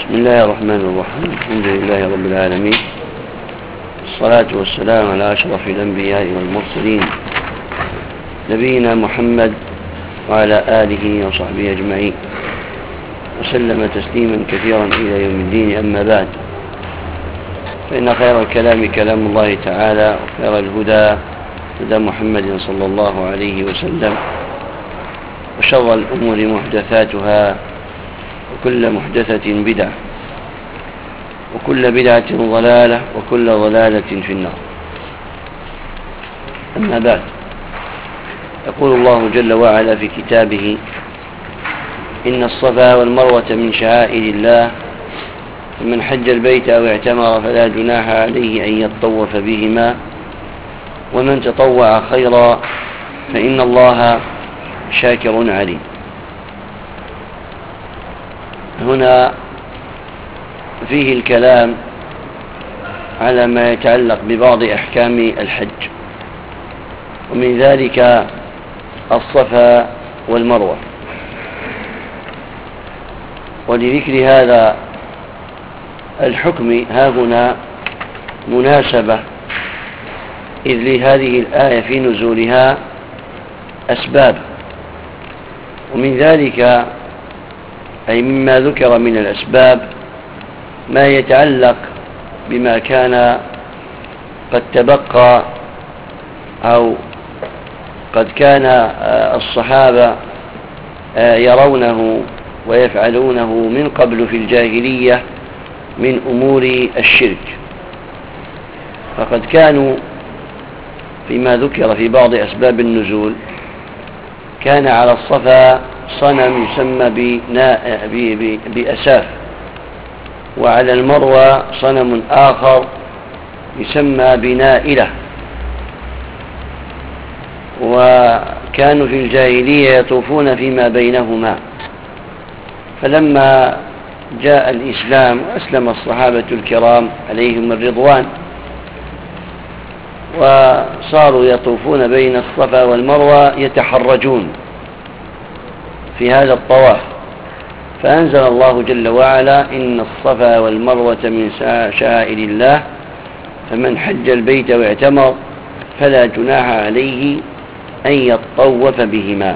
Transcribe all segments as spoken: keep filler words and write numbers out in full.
بسم الله الرحمن الرحيم. الحمد لله رب العالمين، الصلاة والسلام على أشرف الأنبياء والمرسلين نبينا محمد وعلى آله وصحبه أجمعين، وسلم تسليما كثيرا إلى يوم الدين. أما بعد، فإن خير الكلام كلام الله تعالى، وخير الهدى هدى محمد صلى الله عليه وسلم، وشر الأمور محدثاتها، وكل محدثة بدعة، وكل بدعة ضلالة، وكل ضلالة في النار. أما بعد، يقول الله جل وعلا في كتابه: إن الصفا والمروة من شعائر الله، فمن حج البيت أو اعتمر فلا جناح عليه أن يطوف بهما، ومن تطوع خيرا فإن الله شاكر عليم. هنا فيه الكلام على ما يتعلق ببعض أحكام الحج، ومن ذلك الصفا والمروة. ولذكر هذا الحكم ها هنا مناسبة، إذ لهذه الآية في نزولها أسباب، ومن ذلك أي مما ذكر من الأسباب ما يتعلق بما كان قد تبقى أو قد كان الصحابة يرونه ويفعلونه من قبل في الجاهلية من أمور الشرك. فقد كانوا فيما ذكر في بعض أسباب النزول كان على الصفا صنم يسمى بأساف، وعلى المروى صنم آخر يسمى بنائلة. وكانوا في الجاهلية يطوفون فيما بينهما، فلما جاء الإسلام وأسلم الصحابة الكرام عليهم الرضوان وصاروا يطوفون بين الصفا والمروة يتحرجون في هذا الطواف، فأنزل الله جل وعلا: إن الصفا والمروة من شعائر الله، فمن حج البيت واعتمر فلا جناح عليه أن يطوف بهما.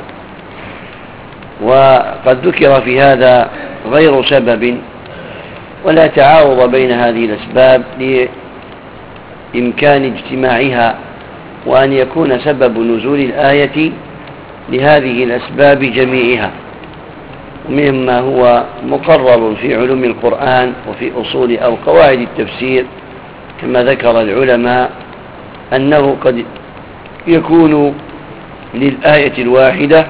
وقد ذكر في هذا غير سبب، ولا تعارض بين هذه الأسباب لإمكان اجتماعها، وأن يكون سبب نزول الآية لهذه الأسباب جميعها، ومما هو مقرر في علوم القرآن وفي أصول أو قواعد التفسير كما ذكر العلماء أنه قد يكون للآية الواحدة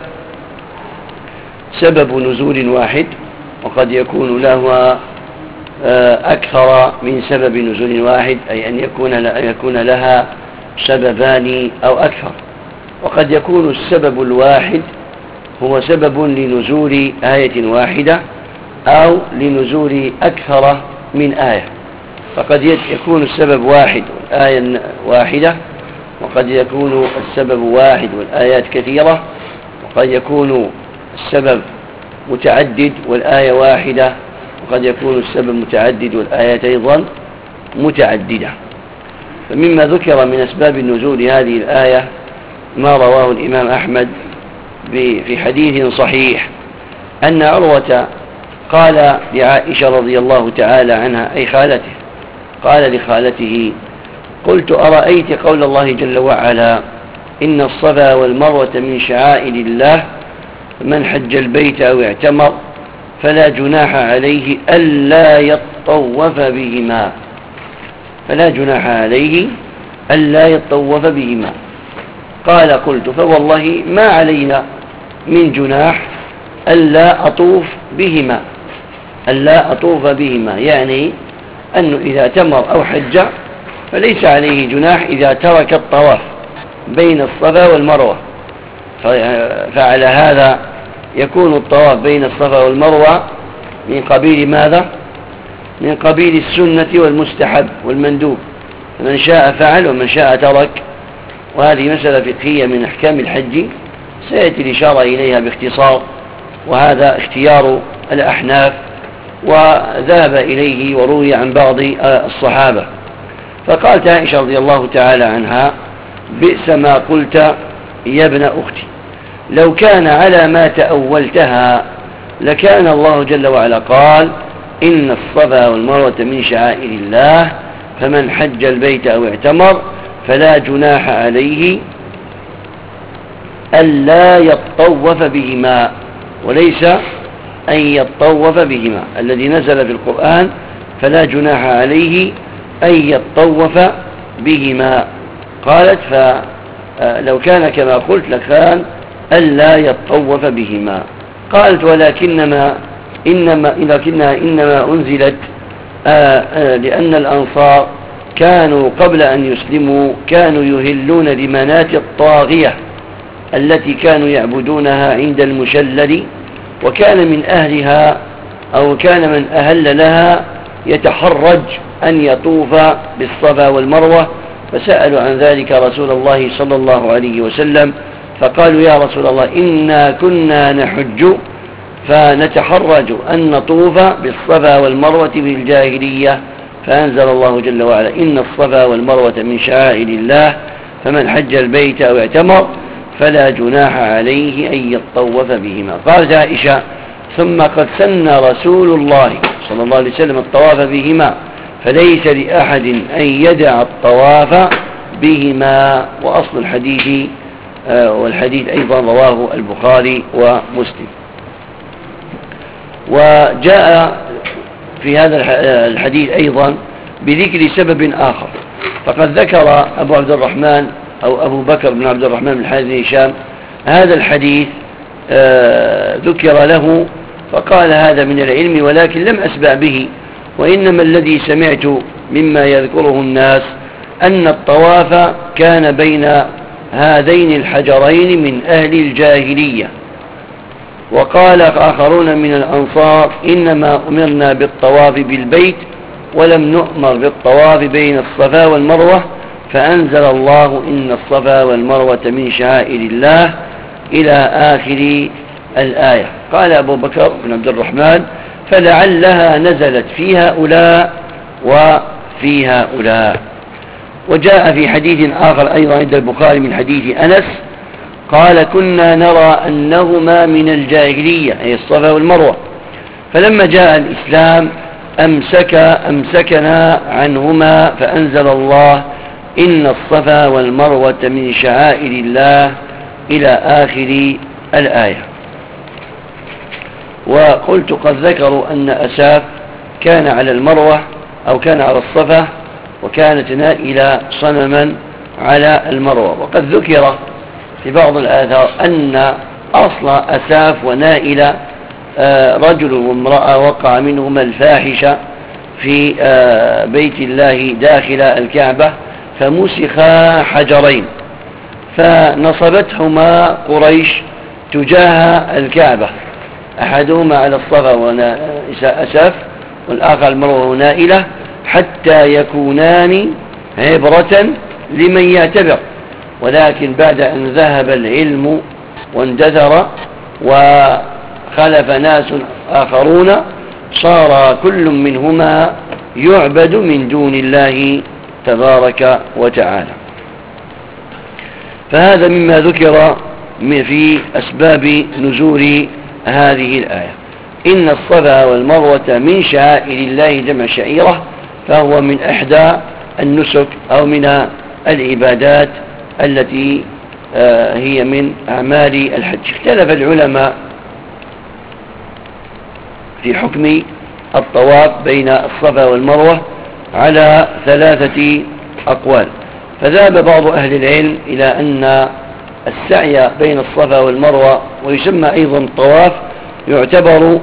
سبب نزول واحد، وقد يكون لها أكثر من سبب نزول واحد، أي أن يكون يكون لها سببان أو أكثر. وقد يكون السبب الواحد هو سبب لنزول آية واحدة أو لنزول أكثر من آية، فقد يكون السبب واحد والآية واحدة، وقد يكون السبب واحد والآيات كثيرة، وقد يكون السبب متعدد والآية واحدة، وقد يكون السبب متعدد والآيات أيضا متعددة. فمما ذكر من أسباب النزول هذه الآية ما رواه الإمام أحمد في حديث صحيح أن عروة قال لعائشة رضي الله تعالى عنها، أي خالته، قال لخالته: قلت أرأيت قول الله جل وعلا: إن الصفا والمروة من شعائر الله، من حج البيت أو اعتمر فلا جناح عليه ألا يطوف بهما، فلا جناح عليه ألا يطوف بهما. قال: قلت فوالله ما علينا من جناح ألا أطوف بهما، ألا أطوف بهما، يعني أنه إذا تمر أو حج فليس عليه جناح إذا ترك الطواف بين الصفا والمروة. فعلى هذا يكون الطواف بين الصفا والمروة من قبيل ماذا؟ من قبيل السنة والمستحب والمندوب، من شاء فعل ومن شاء ترك. وهذه مسألة فقهية من أحكام الحج سيأتي الإشارة إليها باختصار، وهذا اختيار الأحناف وذهب إليه وروي عن بعض الصحابة. فقالت عائشة رضي الله تعالى عنها: بئس ما قلت يا ابن أختي، لو كان على ما تأولتها لكان الله جل وعلا قال: إن الصفا والمروة من شعائر الله فمن حج البيت أو اعتمر فلا جناح عليه ألا يطوف بهما، وليس أن يطوف بهما، الذي نزل في القرآن فلا جناح عليه أن يطوف بهما. قالت: فلو كان كما قلت لكان ألا يطوف بهما. قالت: ولكنما إنما, لكنها إنما أنزلت آآ آآ لأن الأنصار كانوا قبل أن يسلموا كانوا يهلون لمنات الطاغية التي كانوا يعبدونها عند المشلل، وكان من أهلها أو كان من أهل لها يتحرج أن يطوف بالصفا والمروة، فسألوا عن ذلك رسول الله صلى الله عليه وسلم، فقالوا: يا رسول الله، إنا كنا نحج فنتحرج أن نطوف بالصفا والمروة بالجاهلية، فأنزل الله جل وعلا: إن الصفا والمروة من شعائر الله فمن حج البيت أو اعتمر فلا جناح عليه أن يطوف بهما. قالت عائشة: ثم قد سن رسول الله صلى الله عليه وسلم الطواف بهما، فليس لأحد أن يدع الطواف بهما. وأصل الحديث آه والحديث أيضا رواه البخاري ومسلم. وجاء في هذا الحديث أيضا بذكر سبب آخر، فقد ذكر أبو عبد الرحمن أو أبو بكر بن عبد الرحمن بن الحارث بن هشام هذا الحديث آه ذكر له، فقال: هذا من العلم ولكن لم أسبع به، وإنما الذي سمعت مما يذكره الناس أن الطواف كان بين هذين الحجرين من أهل الجاهلية. وقال آخرون من الأنصار: إنما أمرنا بالطواف بالبيت ولم نؤمر بالطواف بين الصفا والمروة، فأنزل الله: إن الصفا والمروة من شعائر الله إلى آخر الآية. قال أبو بكر بن عبد الرحمن: فلعلها نزلت في هؤلاء وفي هؤلاء. وجاء في حديث آخر أيضا عند البخاري من حديث أنس قال: كنا نرى أنهما من الجاهلية، أي الصفا والمروة، فلما جاء الإسلام أمسك أمسكنا عنهما، فأنزل الله: إن الصفا والمروة من شعائر الله إلى آخر الآية. وقلت قد ذكروا أن أساف كان على المروة أو كان على الصفا، وكانت نائلة صنما على المروة. وقد ذكر في بعض الآثار أن أصل أساف ونائلة رجل وامرأة وقع منهما الفاحشة في بيت الله داخل الكعبة، فمسخا حجرين، فنصبتهما قريش تجاه الكعبة، أحدهما على الصفا وأساف والآخر المروة نائلة، حتى يكونان عبرة لمن يعتبر. ولكن بعد أن ذهب العلم واندثر وخلف ناس آخرون، صار كل منهما يعبد من دون الله تبارك وتعالى. فهذا مما ذكر في أسباب نزول هذه الآية: إن الصفا والمروة من شعائر الله، جمع شعيرة، فهو من إحدى النسك أو من العبادات التي هي من أعمال الحج. اختلف العلماء في حكم الطواف بين الصفا والمروة على ثلاثة أقوال، فذهب بعض أهل العلم إلى أن السعي بين الصفا والمروة، ويسمى أيضا الطواف، يعتبر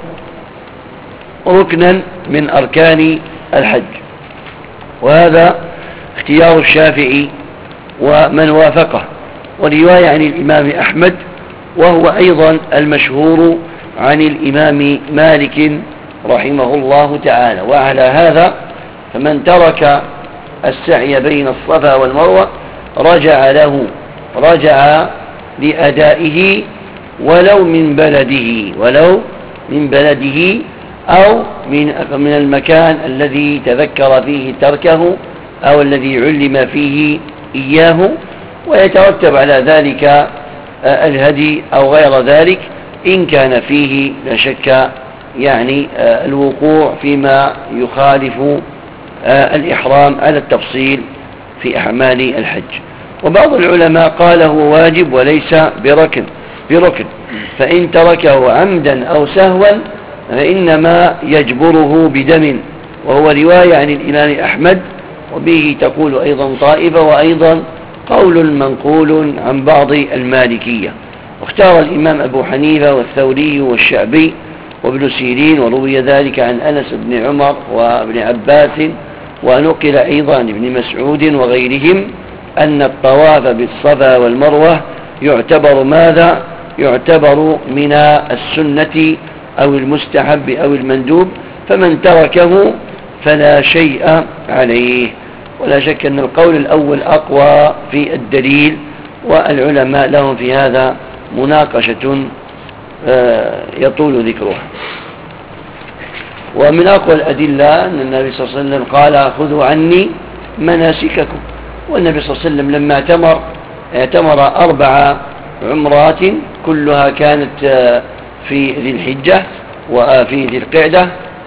ركنا من أركان الحج، وهذا اختيار الشافعي ومن وافقه، ورواية عن الإمام أحمد، وهو أيضا المشهور عن الإمام مالك رحمه الله تعالى. وعلى هذا فمن ترك السعي بين الصفا والمروة رجع له رجع لأدائه ولو من بلده ولو من بلده أو من من المكان الذي تذكر فيه تركه أو الذي علم فيه إياه، ويترتب على ذلك الهدي أو غير ذلك إن كان فيه لا شك يعني الوقوع فيما يخالف الإحرام على التفصيل في أعمال الحج. وبعض العلماء قال هو واجب وليس بركن بركن فإن تركه عمدا أو سهوا فإنما يجبره بدم، وهو رواية عن الإمام أحمد، وبه تقول أيضا طائفة، وأيضا قول منقول عن بعض المالكية. واختار الإمام أبو حنيفة والثوري والشعبي وابن سيرين، وروي ذلك عن أنس بن عمر وابن عباس، ونقل أيضا عن ابن مسعود وغيرهم أن الطواف بالصفا والمروة يعتبر ماذا؟ يعتبر من السنة أو المستحب أو المندوب، فمن تركه فلا شيء عليه. ولا شك أن القول الأول أقوى في الدليل، والعلماء لهم في هذا مناقشة يطول ذكرها. ومن أقوى الأدلة أن النبي صلى الله عليه وسلم قال خذوا عني مناسككم، والنبي صلى الله عليه وسلم لما اعتمر اعتمر أربع عمرات كلها كانت في ذي الحجة وفي ذي القعدة،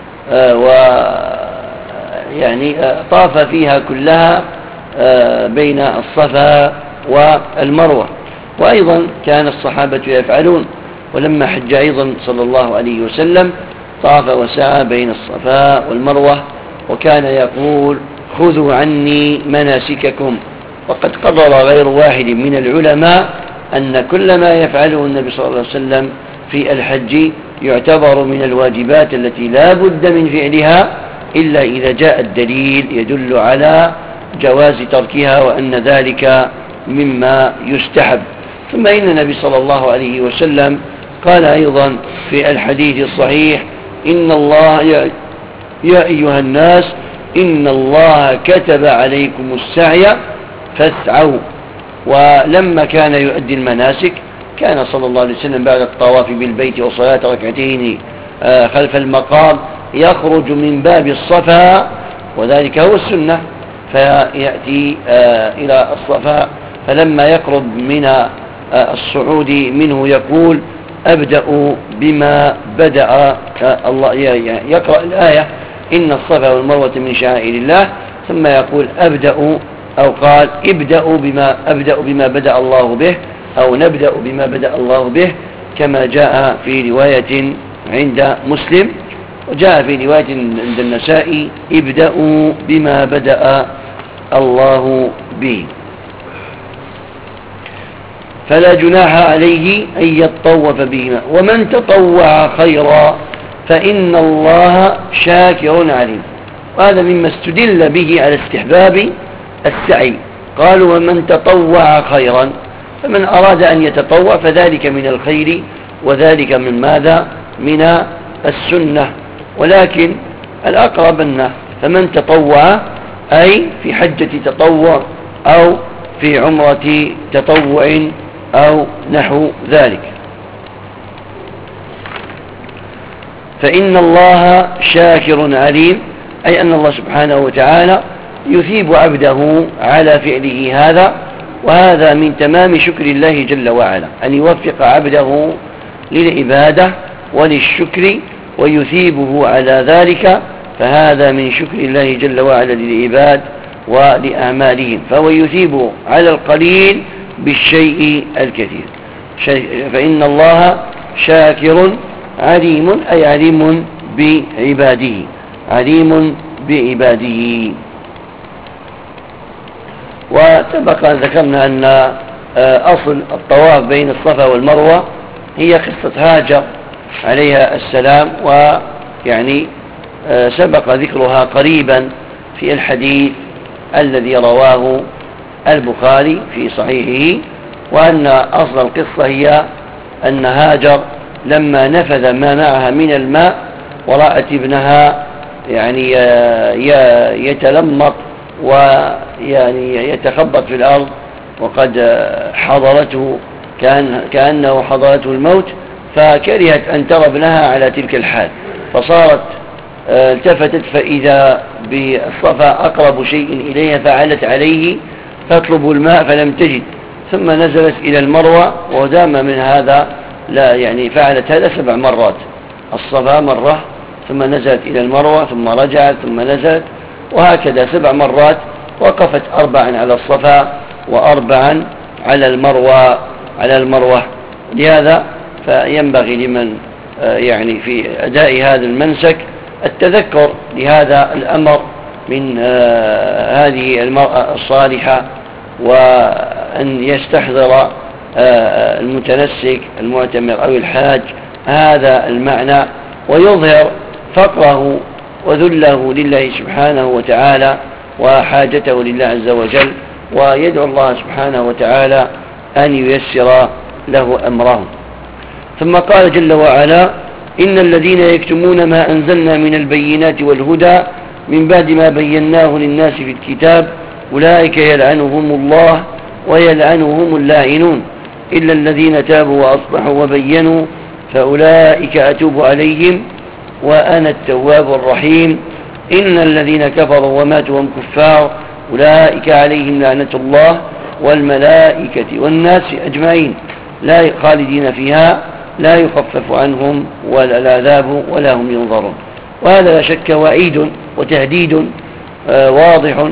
ويعني طاف فيها كلها بين الصفا والمروة. وأيضا كان الصحابة يفعلون، ولما حج أيضا صلى الله عليه وسلم طاف وسعى بين الصفا والمروة، وكان يقول خذوا عني مناسككم. وقد قرر غير واحد من العلماء أن كل ما يفعله النبي صلى الله عليه وسلم في الحج يعتبر من الواجبات التي لا بد من فعلها إلا إذا جاء الدليل يدل على جواز تركها وأن ذلك مما يستحب. ثم إن النبي صلى الله عليه وسلم قال أيضا في الحديث الصحيح إن الله يا, يا أيها الناس إن الله كتب عليكم السعي فاسعوا. ولما كان يؤدي المناسك كان صلى الله عليه وسلم بعد الطواف بالبيت وصلاة ركعتين خلف المقام يخرج من باب الصفا، وذلك هو السنة، فيأتي إلى الصفا، فلما يقرب من الصعود منه يقول أبدأ بما بدأ الله، يقرأ الآية إن الصفا والمروة من شعائر الله، ثم يقول أبدأ أو قال ابدأوا بما أبدأ بما بدأ الله به، أو نبدأ بما بدأ الله به، كما جاء في رواية عند مسلم، وجاء في رواية عند النسائي ابدأوا بما بدأ الله به. فلا جناح عليه أن يطوف بهما، ومن تطوع خيرا فإن الله شاكر عليم. وهذا مما استدل به على استحباب السعي. قالوا ومن تطوع خيرا، فمن أراد أن يتطوع فذلك من الخير، وذلك من ماذا؟ من السنة. ولكن الأقرب أنه فمن تطوع أي في حجة تطوع أو في عمرة تطوع أو نحو ذلك. فإن الله شاكر عليم، أي أن الله سبحانه وتعالى يثيب عبده على فعله هذا، وهذا من تمام شكر الله جل وعلا أن يوفق عبده للعبادة وللشكر ويثيبه على ذلك، فهذا من شكر الله جل وعلا للعباد ولأعمالهم، فهو يثيب على القليل بالشيء الكثير. فإن الله شاكر عليم، أي عليم بعباده، عليم بعباده. وسبق أن ذكرنا أن أصل الطواف بين الصفا والمروة هي قصة هاجر عليها السلام، ويعني سبق ذكرها قريبا في الحديث الذي رواه البخاري في صحيحه، وأن أصل القصة هي أن هاجر لما نفذ ما معها من الماء ورأت ابنها يعني يتلمط ويعني يتخبط في الأرض وقد حضرته كان كأنه حضرته الموت، فكرهت أن ترى ابنها على تلك الحال، فصارت التفتت فإذا بالصفا أقرب شيء إليها فعلت عليه تطلب الماء فلم تجد، ثم نزلت إلى المروة ودام من هذا لا يعني فعلت هذا سبع مرات، الصفا مرة ثم نزلت إلى المروة ثم رجعت ثم نزلت، وهكذا سبع مرات، وقفت أربعا على الصفا وأربعا على المروة على المروة لهذا فينبغي لمن يعني في أداء هذا المنسك التذكر لهذا الأمر من هذه المرأة الصالحة، وأن يستحضر المتنسك المعتمر أو الحاج هذا المعنى، ويظهر فقره وذله لله سبحانه وتعالى وحاجته لله عز وجل، ويدعو الله سبحانه وتعالى أن ييسر له أمره. ثم قال جل وعلا: إن الذين يكتمون ما أنزلنا من البينات والهدى من بعد ما بيناه للناس في الكتاب أولئك يلعنهم الله ويلعنهم اللاعنون إلا الذين تابوا وأصلحوا وبينوا فأولئك أتوب عليهم وأنا التواب الرحيم. إن الذين كفروا وماتوا وهم كفار أولئك عليهم لعنة الله والملائكة والناس أجمعين لا خالدين فيها لا يخفف عنهم ولا العذاب ولا هم ينظرون. وهذا لا شك وعيد وتهديد واضح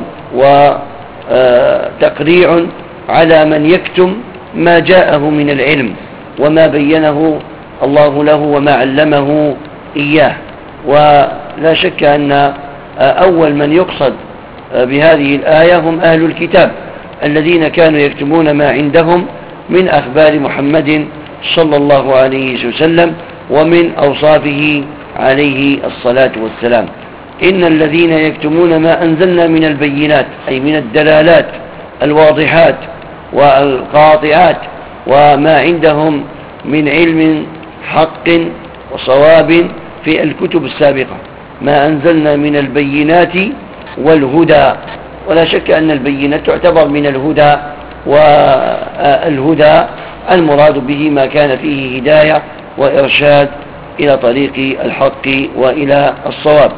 وتقريع على من يكتم ما جاءه من العلم وما بينه الله له وما علمه إياه. ولا شك أن أول من يقصد بهذه الآية هم أهل الكتاب الذين كانوا يكتمون ما عندهم من أخبار محمد صلى الله عليه وسلم ومن أوصافه عليه الصلاة والسلام. إن الذين يكتمون ما أنزلنا من البينات أي من الدلالات الواضحات والقاطعات وما عندهم من علم حق وصواب في الكتب السابقة، ما أنزلنا من البينات والهدى. ولا شك أن البينات تعتبر من الهدى، والهدى المراد به ما كان فيه هداية وإرشاد إلى طريق الحق وإلى الصواب.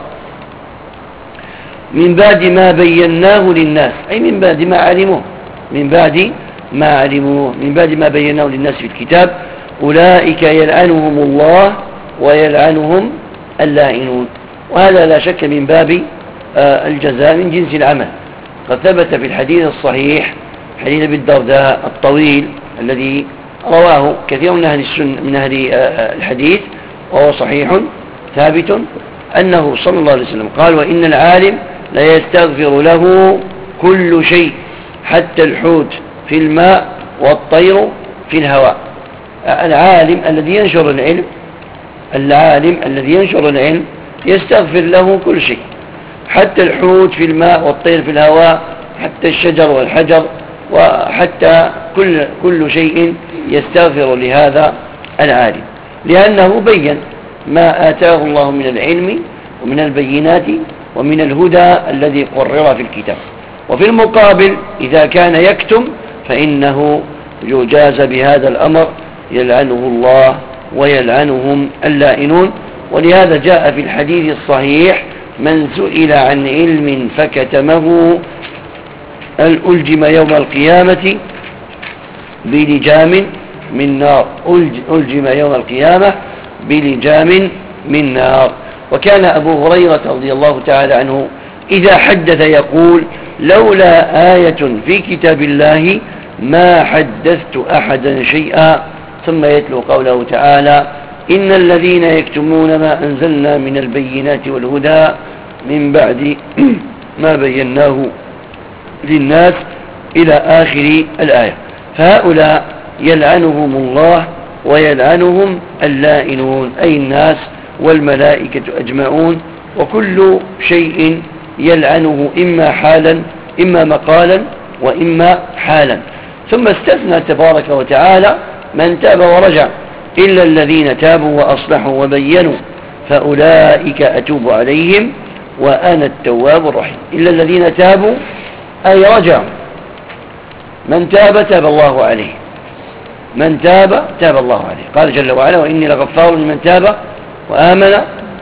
من بعد ما بيناه للناس أي من بعد ما علموه من بعد ما علموه من بعد ما بيناه للناس في الكتاب أولئك يلعنهم الله ويلعنهم اللاعنون. وهذا لا شك من باب الجزاء من جنس العمل. قد ثبت في الحديث الصحيح حديث أبي الدرداء الطويل الذي رواه كثير من أهل السنة من أهل الحديث وهو صحيح ثابت أنه صلى الله عليه وسلم قال: وإن العالم لا يستغفر له كل شيء حتى الحوت في الماء والطير في الهواء. العالم الذي ينشر العلم العالم الذي ينشر العلم يستغفر له كل شيء، حتى الحوت في الماء والطير في الهواء، حتى الشجر والحجر، وحتى كل, كل شيء يستغفر لهذا العالم، لأنه بين ما آتاه الله من العلم ومن البينات ومن الهدى الذي قرر في الكتاب. وفي المقابل إذا كان يكتم فإنه يجاز بهذا الأمر يلعنه الله ويلعنهم اللائنون. ولهذا جاء في الحديث الصحيح: من سئل عن علم فكتمه ألجم يوم القيامة بلجام من نار ألجم يوم القيامة بلجام من نار. وكان أبو هريرة رضي الله تعالى عنه إذا حدث يقول: لولا آية في كتاب الله ما حدثت أحدا شيئا، ثم يتلو قوله تعالى: إن الذين يكتمون ما أنزلنا من البينات والهدى من بعد ما بيناه للناس إلى آخر الآية. فهؤلاء يلعنهم الله ويلعنهم اللائنون أي الناس والملائكة أجمعون، وكل شيء يلعنه إما حالا إما مقالا وإما حالا. ثم استثنى تبارك وتعالى من تاب ورجع: إلا الذين تابوا وأصلحوا وبينوا فأولئك أتوب عليهم وأنا التواب الرحيم. إلا الذين تابوا أي رجعوا، من تاب تاب الله عليه، من تاب تاب الله عليه. قال جل وعلا: وإني لغفار لمن تاب وآمن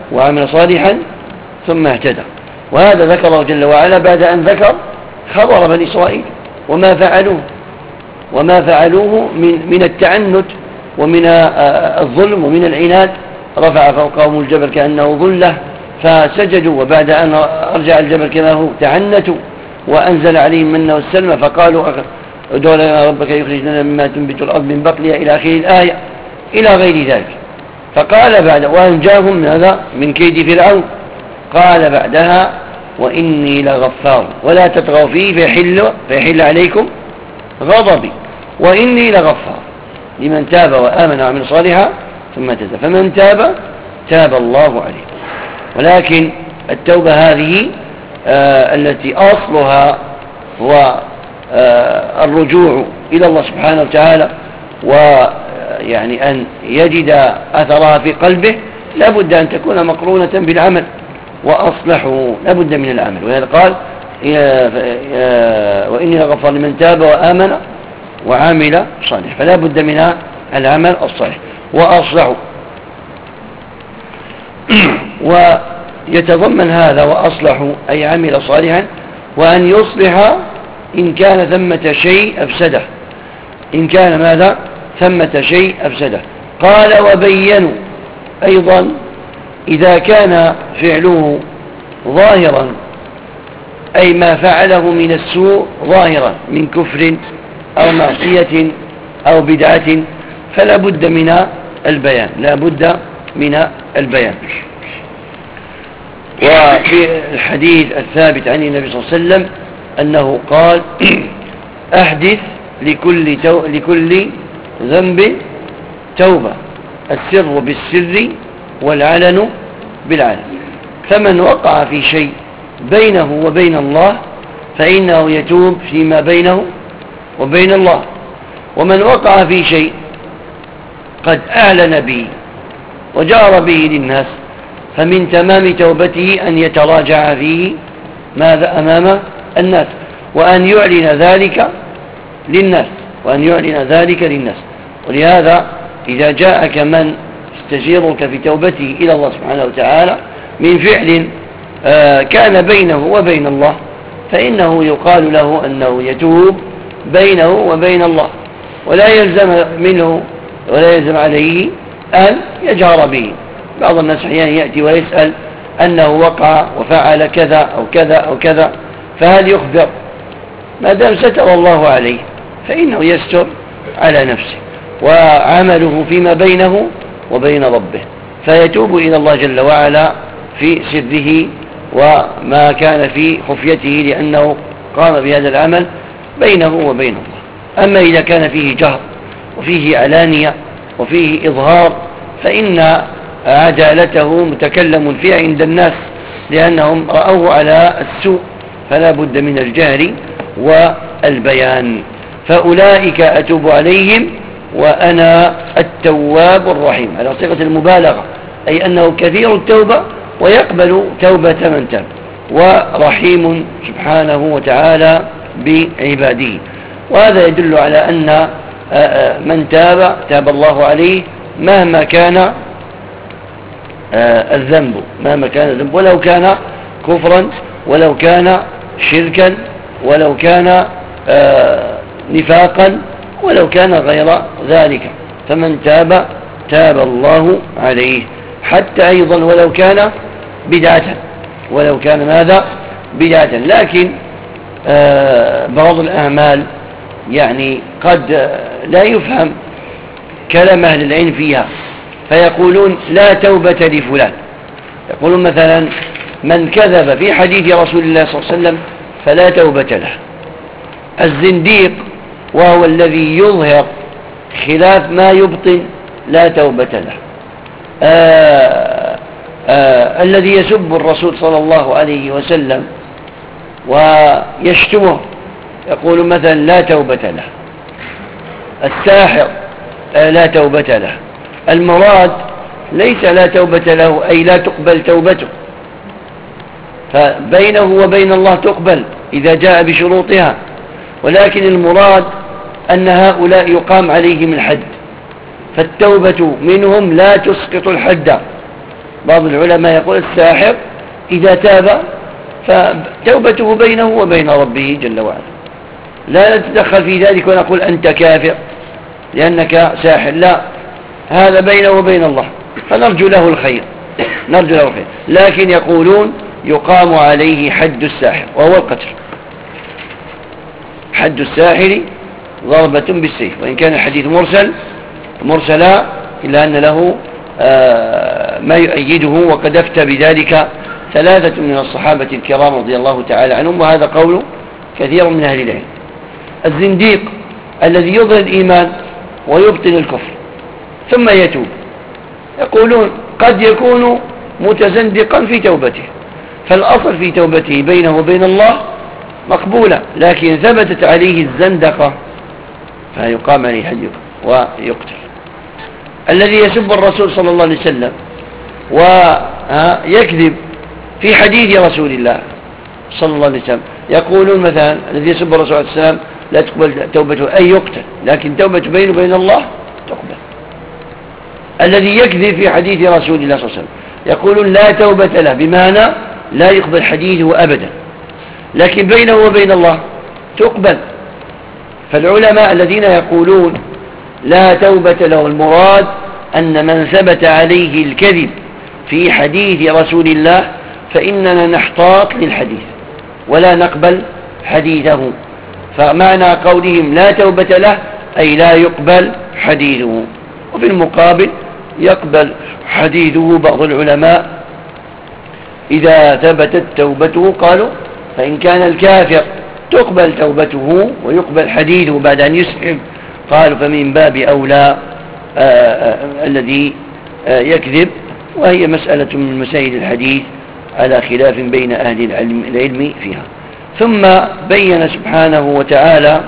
وعمل صالحا ثم اهتدى. وهذا ذكره جل وعلا بعد أن ذكر خبر بني إسرائيل وما فعلوه وما فعلوه من, من التعنت ومن الظلم ومن العناد. رفع فوقهم الجبل كأنه ظلة فسجدوا، وبعد أن أرجع الجبل كما هو تعنتوا، وأنزل عليهم منه والسلمى فقالوا ادعوا لنا ربك يخرج لنا مما تنبت الأرض من بقلها إلى آخر الآية إلى غير ذلك. فقال بعد وأنجاهم من هذا من كيد فرعون، قال بعدها وإني لغفار ولا تطغوا فيه فيحل, فيحل عليكم غضبي وإني لغفار لمن تاب وآمن وعمل صالحا ثم اهتدى. فمن تاب تاب الله عليه. ولكن التوبة هذه آه التي أصلها هو آه الرجوع إلى الله سبحانه وتعالى، ويعني أن يجد أثرها في قلبه، لابد أن تكون مقرونة بالعمل، وأصلحوا لابد من العمل. ولهذا قال وإني لغفار لمن تاب وآمن وعمل صالح، فلا بد من العمل الصالح. وأصلحوا ويتضمن هذا وأصلحوا أي عمل صالحا، وأن يصلح إن كان ثمة شيء أفسده، إن كان ماذا ثمة شيء أفسده. قال وبينوا أيضا إذا كان فعله ظاهرا أي ما فعله من السوء ظاهرا من كفر أو معصية أو بدعة فلا بد من البيان، لا بد من البيان. وفي الحديث الثابت عن النبي صلى الله عليه وسلم أنه قال أحدث لكل, تو... لكل ذنب توبة، السر بالسر والعلن بالعلن. فمن وقع في شيء بينه وبين الله فإنه يتوب فيما بينه وبين الله، ومن وقع في شيء قد أعلن به وجار به للناس فمن تمام توبته أن يتراجع فيه ماذا أمام الناس، وأن يعلن ذلك للناس وأن يعلن ذلك للناس. ولهذا إذا جاءك من يستجيرك في توبته إلى الله سبحانه وتعالى من فعل كان بينه وبين الله فإنه يقال له أنه يتوب بينه وبين الله، ولا يلزم منه ولا يلزم عليه أن يجهر به. بعض الناس أحيانا يأتي ويسأل أنه وقع وفعل كذا أو كذا أو كذا، فهل يخبر؟ ما دام ستر الله عليه فإنه يستر على نفسه وعمله فيما بينه وبين ربه، فيتوب إلى الله جل وعلا في سره وما كان في خفيته لأنه قام بهذا العمل بينه وبين الله. أما إذا كان فيه جهر وفيه علانية وفيه إظهار فإن عدالته متكلم فيها عند الناس لأنهم رأوه على السوء، فلا بد من الجهر والبيان. فأولئك أتوب عليهم وأنا التواب الرحيم، على صيغة المبالغة، أي أنه كثير التوبة ويقبل توبة من تاب، ورحيم سبحانه وتعالى بعباده. وهذا يدل على أن من تاب تاب الله عليه مهما كان الذنب، مهما كان الذنب، ولو كان كفرا ولو كان شركا ولو كان نفاقا ولو كان غير ذلك، فمن تاب تاب الله عليه. حتى أيضا ولو كان بدعة، ولو كان ماذا بدعة. لكن بعض الأعمال يعني قد لا يفهم كلام أهل العلم فيها، فيقولون لا توبة لفلان. يقولون مثلا من كذب في حديث رسول الله صلى الله عليه وسلم فلا توبة له. الزنديق وهو الذي يظهر خلاف ما يبطن لا توبة له. آآ آآ الذي يسب الرسول صلى الله عليه وسلم ويشتمه يقول مثلا لا توبة له. الساحر لا توبة له. المراد ليس لا توبة له أي لا تقبل توبته، فبينه وبين الله تقبل إذا جاء بشروطها، ولكن المراد أن هؤلاء يقام عليهم الحد، فالتوبة منهم لا تسقط الحد، بعض العلماء يقول الساحر إذا تاب فتوبته بينه وبين ربه جل وعلا، لا نتدخل في ذلك ونقول أنت كافر لأنك ساحر، لا، هذا بينه وبين الله، فنرجو له الخير نرجو له الخير. لكن يقولون يقام عليه حد الساحر وهو القتل. حد الساحر ضربة بالسيف، وإن كان الحديث مرسل مرسلا إلا أن له ما يؤيده، وقد أفتى بذلك ثلاثة من الصحابة الكرام رضي الله تعالى عنهم، وهذا قول كثير من أهل العلم. الزنديق الذي يظهر الإيمان ويبطن الكفر ثم يتوب، يقولون قد يكون متزندقا في توبته، فالأصل في توبته بينه وبين الله مقبولة، لكن ثبتت عليه الزندقة فيقام عليه حد ويقتل. الذي يسب الرسول صلى الله عليه وسلم ويكذب في حديث رسول الله صلى الله عليه وسلم، يقولون مثلا الذي يسب الرسول عليه السلام لا تقبل توبته أي يقتل، لكن توبته بينه وبين الله تقبل. الذي يكذب في حديث رسول الله صلى الله عليه وسلم يقولون لا توبة له، بمعنى لا يقبل حديثه أبدا، لكن بينه وبين الله تقبل. فالعلماء الذين يقولون لا توبة له المراد أن من ثبت عليه الكذب في حديث رسول الله فإننا نحتاط للحديث ولا نقبل حديثه، فمعنى قولهم لا توبة له أي لا يقبل حديثه. وفي المقابل يقبل حديثه بعض العلماء إذا ثبتت توبته، قالوا فإن كان الكافر تقبل توبته ويقبل حديثه بعد أن يسلم، قالوا فمن باب أولى الذي يكذب، وهي مسألة من مسائل الحديث على خلاف بين أهل العلم فيها. ثم بين سبحانه وتعالى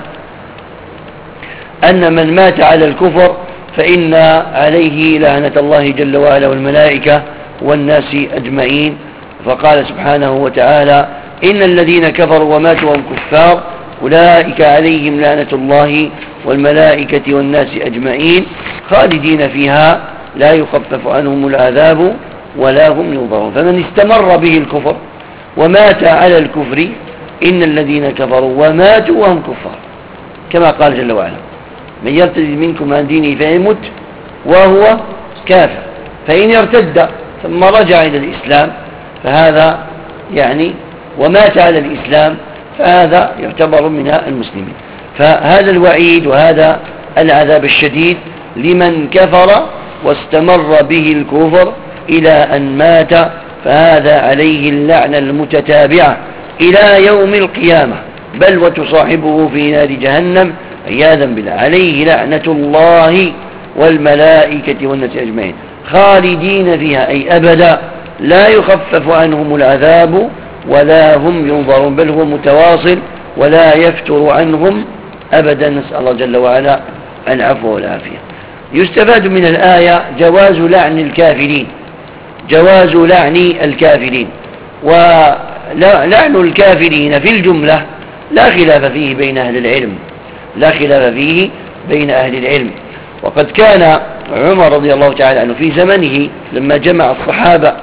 أن من مات على الكفر فإن عليه لعنة الله جل وعلا والملائكة والناس أجمعين، فقال سبحانه وتعالى إن الذين كفروا وماتوا وهم كفار أولئك عليهم لعنة الله والملائكة والناس أجمعين خالدين فيها لا يخفف عنهم العذاب ولا هم ينظرون. فمن استمر به الكفر ومات على الكفر إن الذين كفروا وماتوا وهم كفار، كما قال جل وعلا من يرتد منكم عن دينه فيمت وهو كافر، فإن يرتد ثم رجع إلى الإسلام فهذا يعني ومات على الإسلام فهذا يعتبر من المسلمين. فهذا الوعيد وهذا العذاب الشديد لمن كفر واستمر به الكفر إلى أن مات، فهذا عليه اللعنة المتتابعة إلى يوم القيامة، بل وتصاحبه في نار جهنم عياذا بالله. عليه لعنة الله والملائكة والناس أجمعين خالدين فيها أي أبدا لا يخفف عنهم العذاب ولا هم ينظرون، بل هو متواصل ولا يفتر عنهم أبدا. نسأل الله جل وعلا العفو والعافية. يستفاد من الآية جواز لعن الكافرين، جواز لعن الكافرين، ولعن الكافرين في الجملة لا خلاف فيه بين أهل العلم، لا خلاف فيه بين أهل العلم. وقد كان عمر رضي الله تعالى عنه في زمنه لما جمع الصحابة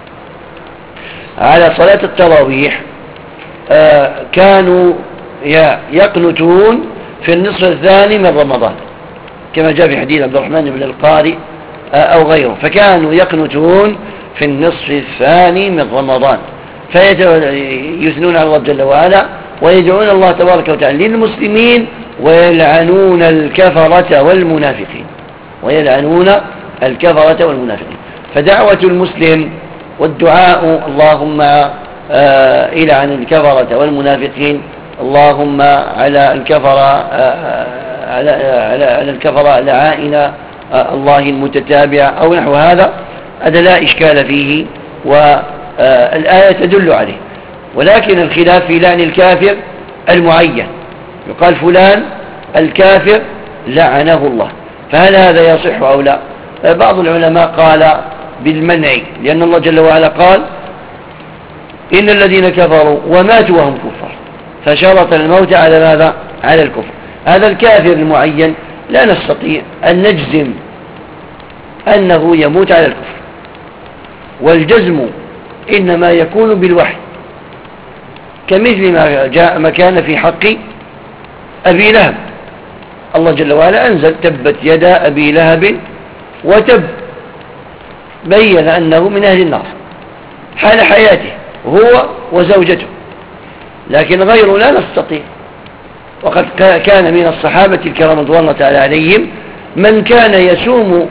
على صلاة التراويح كانوا يقنتون في النصف الثاني من رمضان كما جاء في حديث عبد الرحمن بن القاري أو غيره، فكانوا يقنتون في النصف الثاني من رمضان فيثنون على الله جل وعلا ويدعون الله تبارك وتعالى للمسلمين ويلعنون الكفرة والمنافقين، ويلعنون الكفرة والمنافقين. فدعوة المسلم والدعاء اللهم إلعن الكفرة والمنافقين، اللهم على الكفرة على على على الكفرة لعائن الله المتتابعة أو نحو هذا، هذا لا إشكال فيه والآية تدل عليه. ولكن الخلاف في لعن الكافر المعين، يقال فلان الكافر لعنه الله، فهل هذا يصح أو لا؟ بعض العلماء قال بالمنع، لأن الله جل وعلا قال إن الذين كفروا وماتوا وهم كفار، فشرط الموت على ماذا؟ على الكفر. هذا الكافر المعين لا نستطيع أن نجزم أنه يموت على الكفر، والجزم إنما يكون بالوحي، كمثل ما جاء ما كان في حق أبي لهب. الله جل وعلا أنزل تبت يدا أبي لهب وتب، بين أنه من أهل النار حال حياته هو وزوجته، لكن غيره لا نستطيع. وقد كان من الصحابة الكرام رضوان الله تعالى عليهم من كان يسوم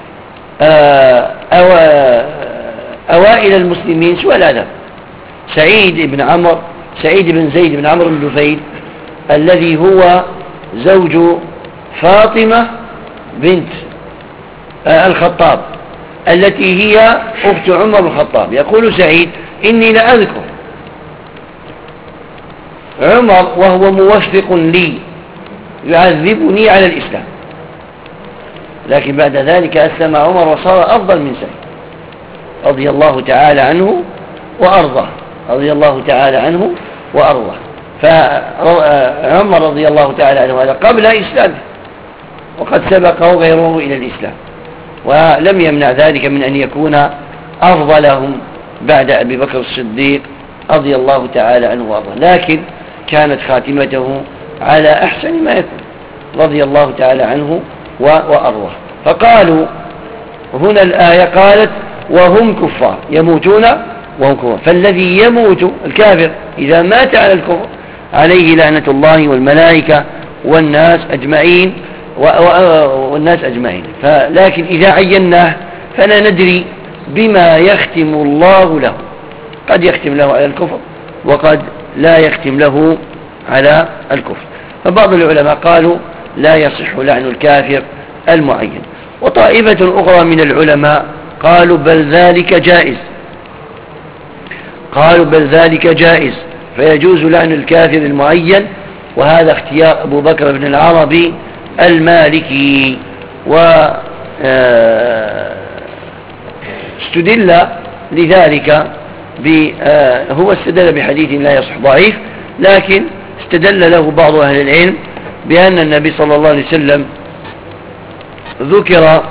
أوائل المسلمين سوى الأدب. سعيد بن عمرو سعيد بن زيد بن عمرو بن نفيل الذي هو زوج فاطمة بنت الخطاب التي هي أخت عمر بن الخطاب، يقول سعيد إني لأذكر عمر وهو موفق لي يعذبني على الإسلام، لكن بعد ذلك أسلم عمر وصار أفضل من سعيد رضي الله تعالى عنه وأرضاه رضي الله تعالى عنه وأرضاه. فعمر رضي الله تعالى عنه هذا قبل إسلامه، وقد سبقه غيره إلى الإسلام، ولم يمنع ذلك من أن يكون أفضلهم بعد أبي بكر الصديق رضي الله تعالى عنه وأرضاه، لكن كانت خاتمته على أحسن ما يكون رضي الله تعالى عنه وأرضاه. فقالوا هنا الآية قالت وهم كفار يموتون وهم كفار، فالذي يموت الكافر إذا مات على الكفر عليه لعنة الله والملائكة والناس أجمعين والناس أجمعين. لكن إذا عيناه فلا ندري بما يختم الله له، قد يختم له على الكفر وقد لا يختم له على الكفر. فبعض العلماء قالوا لا يصح لعن الكافر المعين، وطائفة أخرى من العلماء قالوا بل ذلك جائز قالوا بل ذلك جائز فيجوز لعن الكافر المعين، وهذا اختيار أبو بكر بن العربي المالكي. واستدل لذلك هو استدل بحديث لا يصح ضعيف، لكن استدل له بعض أهل العلم بأن النبي صلى الله عليه وسلم ذكر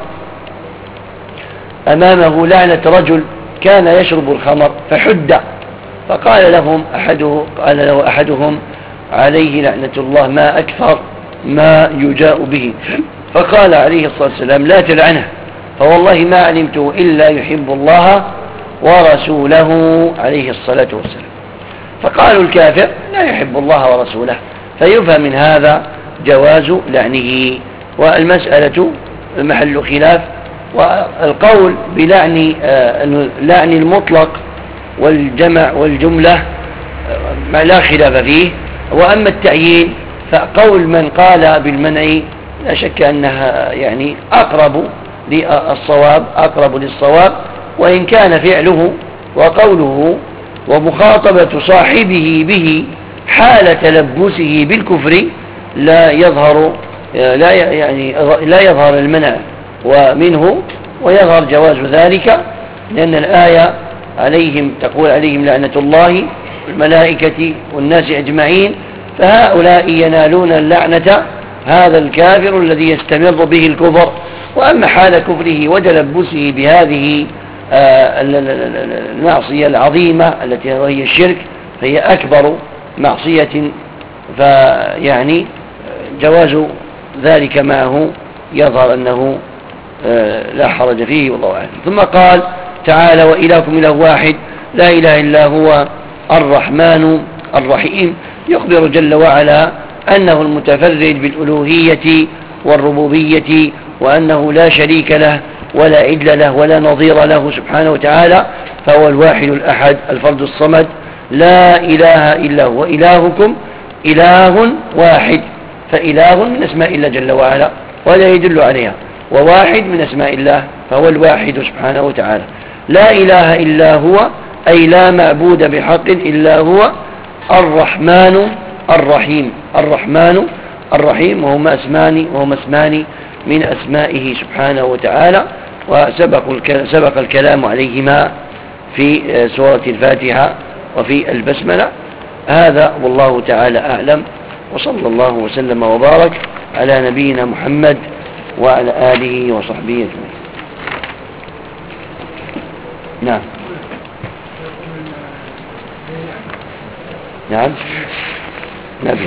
أمامه لعنة رجل كان يشرب الخمر فحد، فقال لهم أحده قال له أحدهم عليه لعنة الله ما أكثر ما يجاء به، فقال عليه الصلاة والسلام لا تلعنه فوالله ما علمته إلا يحب الله ورسوله عليه الصلاة والسلام. فقالوا الكافر لا يحب الله ورسوله، فيفهم من هذا جواز لعنه. والمسألة محل خلاف، والقول بلعن لعن المطلق والجمع والجملة لا خلاف فيه، وأما التعيين فقول من قال بالمنع لا شك أنها يعني أقرب للصواب أقرب للصواب وإن كان فعله وقوله ومخاطبة صاحبه به حال تلبسه بالكفر لا يظهر لا يعني لا يظهر المنع ومنه، ويظهر جواز ذلك، لأن الآية عليهم تقول عليهم لعنة الله والملائكة والناس أجمعين، فهؤلاء ينالون اللعنة هذا الكافر الذي يستمر به الكفر. وأما حال كفره وتلبسه بهذه المعصية العظيمة التي هي الشرك فهي أكبر معصية، فيعني جواز ذلك معه يظهر أنه لا حرج فيه والله أعلم. ثم قال تعالى وإلهكم إله واحد لا إله إلا هو الرحمن الرحيم، يخبر جل وعلا أنه المتفرد بالألوهية والربوبية، وأنه لا شريك له ولا عدل له ولا نظير له سبحانه وتعالى، فهو الواحد الأحد الفرد الصمد لا إله إلا هو. إلهكم إله واحد، فإله من أسماء الله جل وعلا ولا يدل عليها، وواحد من أسماء الله فهو الواحد سبحانه وتعالى. لا إله إلا هو أي لا معبود بحق إلا هو الرحمن الرحيم. الرحمن الرحيم وهما اسمان وهما اسمان من أسمائه سبحانه وتعالى، وسبق سبق الكلام عليهما في سورة الفاتحة وفي البسملة. هذا والله تعالى أعلم، وصلى الله وسلم وبارك على نبينا محمد وعلى آله وصحبه أجمعين. نعم نعم نبي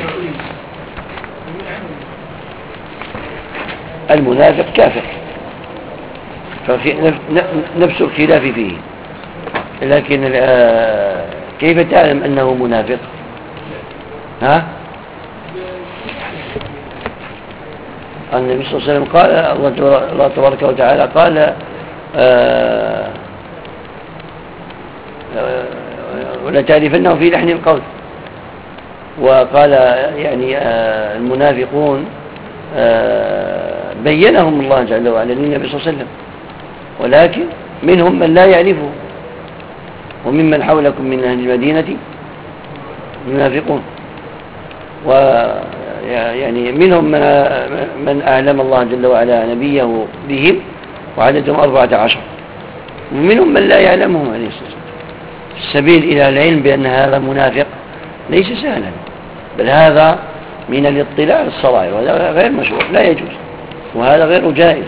المنافق كافر، ففي نفس الخلاف فيه، لكن كيف تعلم أنه منافق؟ ها؟ النبي صلى الله عليه وسلم قال، الله تبارك وتعالى قال آه ولا تعرفنه في لحن القول، وقال يعني آه المنافقون آه بينهم الله جل وعلا للنبي صلى الله عليه وسلم، ولكن منهم من لا يعرفه، وممن حولكم من أهل المدينة منافقون، ويعني منهم من من أعلم الله جل وعلا نبيه بهم وعددهم أربعة عشر، ومنهم من لا يعلمهم عليه الصلاة والسلام. السبيل إلى العلم بأن هذا منافق ليس سهلا، بل هذا من الاطلاع على الصغائر، وهذا غير مشروع لا يجوز، وهذا غير جائز،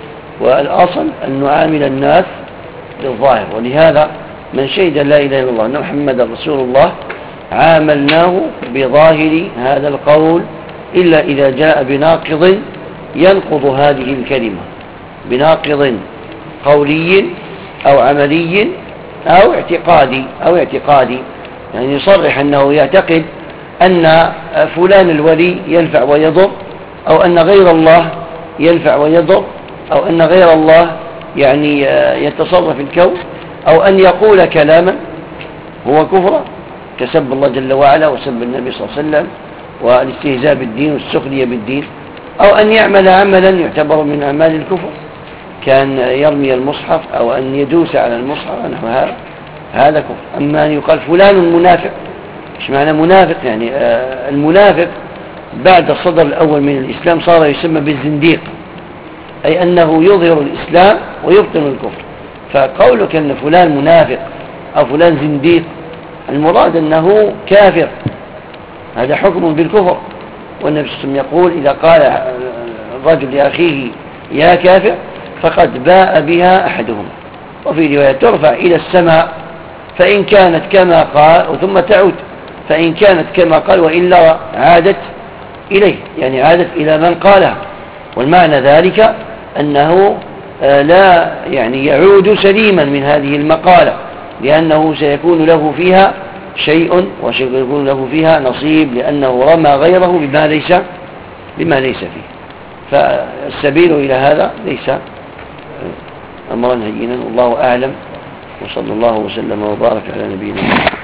والأصل أن نعامل الناس بالظاهر. ولهذا من شهد لا إله إلا الله أن محمد رسول الله عاملناه بظاهر هذا القول، إلا إذا جاء بناقض ينقض هذه الكلمة، بناقض قولي أو عملي أو اعتقادي أو اعتقادي يعني يصرح أنه يعتقد أن فلان الولي ينفع ويضر، أو أن غير الله ينفع ويضر، أو أن غير الله يعني يتصرف الكون، أو أن يقول كلاما هو كفر كسب الله جل وعلا وسب النبي صلى الله عليه وسلم والاستهزاء بالدين والسخرية بالدين، أو أن يعمل عملا يعتبر من أعمال الكفر كان يرمي المصحف أو أن يدوس على المصحف نحو هذا، هذا كفر. أما أن يقال فلان منافق، إيش معنى منافق؟ يعني آه المنافق بعد الصدر الأول من الإسلام صار يسمى بالزنديق، أي أنه يظهر الإسلام ويبطن الكفر. فقولك أن فلان منافق أو فلان زنديق المراد أنه كافر، هذا حكم بالكفر. والنبي صلى الله عليه وسلم يقول إذا قال الرجل لأخيه يا كافر فقد باء بها أحدهما. وفي رواية ترفع إلى السماء فإن كانت كما قال ثم تعود، فإن كانت كما قال وإلا عادت إليه، يعني عادت إلى من قالها. والمعنى ذلك أنه لا يعني يعود سليما من هذه المقالة، لأنه سيكون له فيها شيء وسيكون له فيها نصيب، لأنه رمى غيره بما ليس بما ليس فيه. فالسبيل إلى هذا ليس أمرا هينا، والله أعلم، وصلى الله وسلم وبارك على نبينا محمد.